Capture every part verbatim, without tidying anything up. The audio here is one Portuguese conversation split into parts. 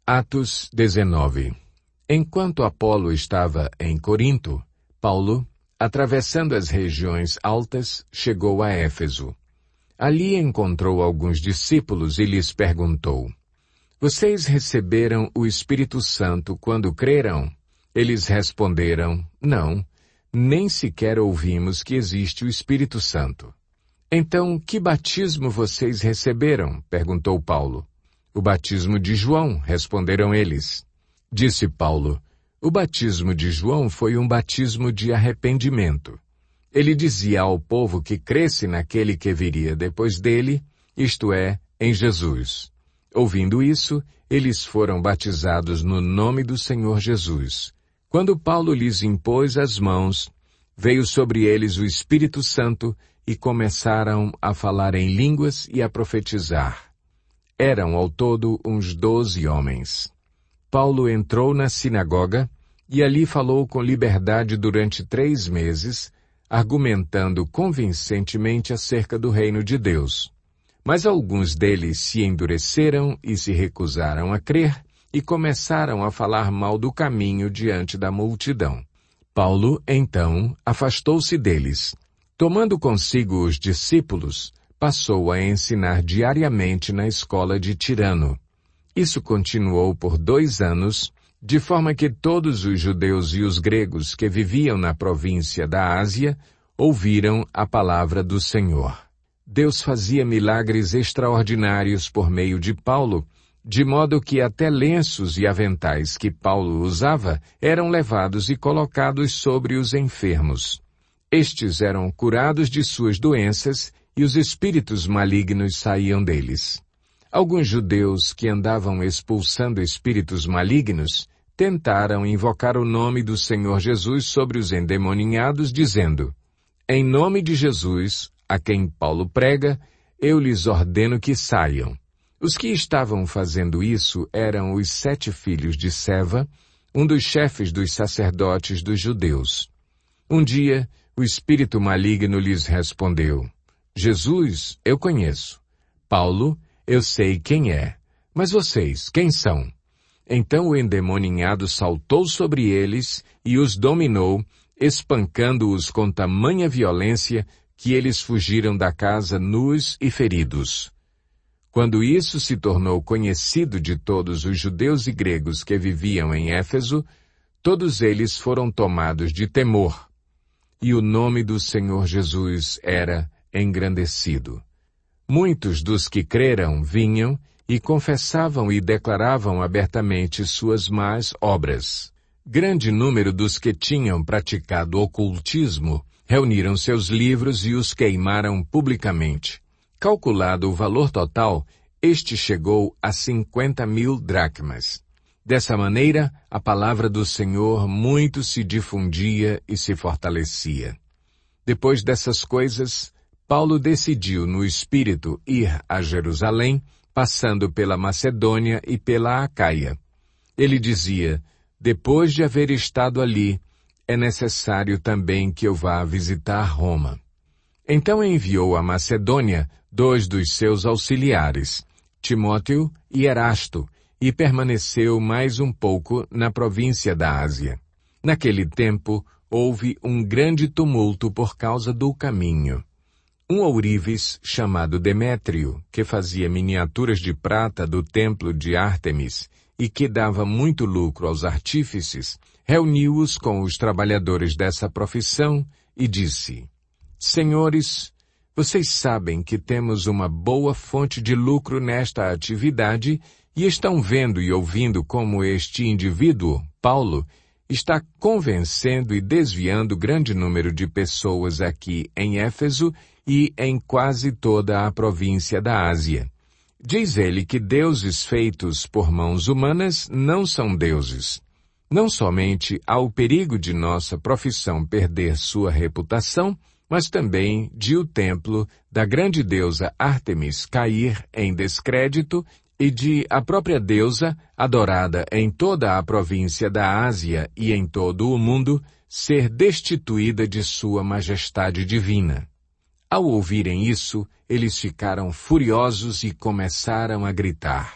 Atos dezenove. Enquanto Apolo estava em Corinto, Paulo, atravessando as regiões altas, chegou a Éfeso. Ali encontrou alguns discípulos e lhes perguntou: Vocês receberam o Espírito Santo quando creram? Eles responderam: Não, nem sequer ouvimos que existe o Espírito Santo. Então, que batismo vocês receberam? Perguntou Paulo. O batismo de João, responderam eles. Disse Paulo: O batismo de João foi um batismo de arrependimento. Ele dizia ao povo que cresce naquele que viria depois dele, isto é, em Jesus. Ouvindo isso, eles foram batizados no nome do Senhor Jesus. Quando Paulo lhes impôs as mãos, veio sobre eles o Espírito Santo e começaram a falar em línguas e a profetizar. Eram ao todo uns doze homens. Paulo entrou na sinagoga e ali falou com liberdade durante três meses, argumentando convincentemente acerca do reino de Deus. Mas alguns deles se endureceram e se recusaram a crer e começaram a falar mal do caminho diante da multidão. Paulo, então, afastou-se deles. Tomando consigo os discípulos, passou a ensinar diariamente na escola de Tirano. Isso continuou por dois anos, de forma que todos os judeus e os gregos que viviam na província da Ásia ouviram a palavra do Senhor. Deus fazia milagres extraordinários por meio de Paulo, de modo que até lenços e aventais que Paulo usava eram levados e colocados sobre os enfermos. Estes eram curados de suas doenças e os espíritos malignos saíam deles. Alguns judeus que andavam expulsando espíritos malignos tentaram invocar o nome do Senhor Jesus sobre os endemoninhados, dizendo: Em nome de Jesus, a quem Paulo prega, eu lhes ordeno que saiam. Os que estavam fazendo isso eram os sete filhos de Seva, um dos chefes dos sacerdotes dos judeus. Um dia, o espírito maligno lhes respondeu: Jesus, eu conheço. Paulo, eu sei quem é. Mas vocês, quem são? Então o endemoninhado saltou sobre eles e os dominou, espancando-os com tamanha violência que eles fugiram da casa nus e feridos. Quando isso se tornou conhecido de todos os judeus e gregos que viviam em Éfeso, todos eles foram tomados de temor. E o nome do Senhor Jesus era engrandecido. Muitos dos que creram vinham e confessavam e declaravam abertamente suas más obras. Grande número dos que tinham praticado ocultismo reuniram seus livros e os queimaram publicamente. Calculado o valor total, este chegou a cinquenta mil dracmas. Dessa maneira, a palavra do Senhor muito se difundia e se fortalecia. Depois dessas coisas, Paulo decidiu no Espírito ir a Jerusalém, passando pela Macedônia e pela Acaia. Ele dizia: depois de haver estado ali, é necessário também que eu vá visitar Roma. Então enviou à Macedônia dois dos seus auxiliares, Timóteo e Erasto, e permaneceu mais um pouco na província da Ásia. Naquele tempo, houve um grande tumulto por causa do caminho. Um ourives chamado Demétrio, que fazia miniaturas de prata do templo de Ártemis e que dava muito lucro aos artífices, reuniu-os com os trabalhadores dessa profissão e disse: Senhores, vocês sabem que temos uma boa fonte de lucro nesta atividade e estão vendo e ouvindo como este indivíduo, Paulo, está convencendo e desviando grande número de pessoas aqui em Éfeso e em quase toda a província da Ásia. Diz ele que deuses feitos por mãos humanas não são deuses. Não somente há o perigo de nossa profissão perder sua reputação, mas também de o templo da grande deusa Ártemis cair em descrédito e de a própria deusa, adorada em toda a província da Ásia e em todo o mundo, ser destituída de sua majestade divina. Ao ouvirem isso, eles ficaram furiosos e começaram a gritar: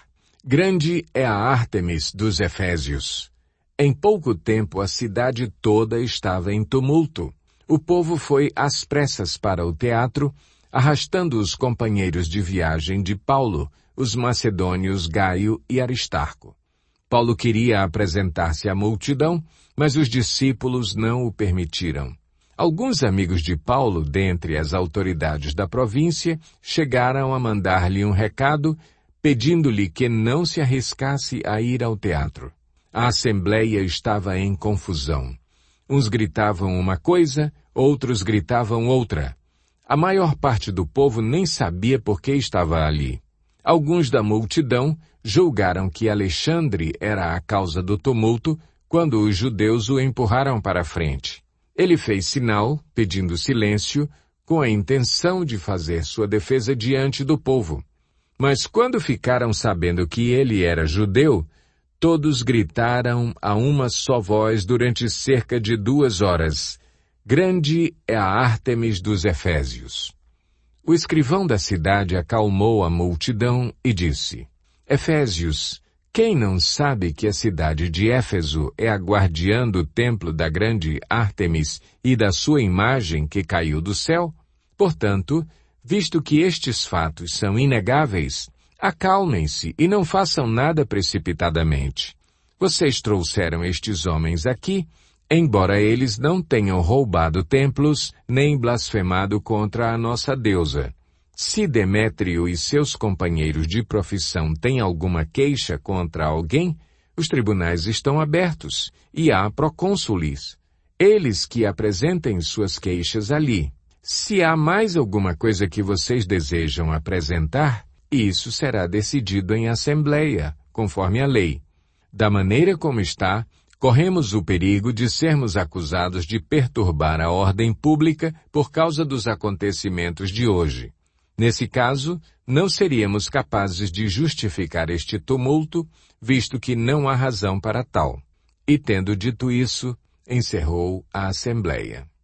Grande é a Ártemis dos Efésios. Em pouco tempo a cidade toda estava em tumulto. O povo foi às pressas para o teatro, arrastando os companheiros de viagem de Paulo, os macedônios Gaio e Aristarco. Paulo queria apresentar-se à multidão, mas os discípulos não o permitiram. Alguns amigos de Paulo, dentre as autoridades da província, chegaram a mandar-lhe um recado, pedindo-lhe que não se arriscasse a ir ao teatro. A assembleia estava em confusão. Uns gritavam uma coisa, outros gritavam outra. A maior parte do povo nem sabia por que estava ali. Alguns da multidão julgaram que Alexandre era a causa do tumulto quando os judeus o empurraram para a frente. Ele fez sinal, pedindo silêncio, com a intenção de fazer sua defesa diante do povo. Mas quando ficaram sabendo que ele era judeu, todos gritaram a uma só voz durante cerca de duas horas: Grande é a Ártemis dos Efésios. O escrivão da cidade acalmou a multidão e disse: Efésios, quem não sabe que a cidade de Éfeso é a guardiã do templo da grande Ártemis e da sua imagem que caiu do céu? Portanto, visto que estes fatos são inegáveis, acalmem-se e não façam nada precipitadamente. Vocês trouxeram estes homens aqui, embora eles não tenham roubado templos nem blasfemado contra a nossa deusa. Se Demétrio e seus companheiros de profissão têm alguma queixa contra alguém, os tribunais estão abertos e há procônsules. Eles que apresentem suas queixas ali. Se há mais alguma coisa que vocês desejam apresentar, isso será decidido em assembleia, conforme a lei. Da maneira como está, corremos o perigo de sermos acusados de perturbar a ordem pública por causa dos acontecimentos de hoje. Nesse caso, não seríamos capazes de justificar este tumulto, visto que não há razão para tal. E tendo dito isso, encerrou a assembleia.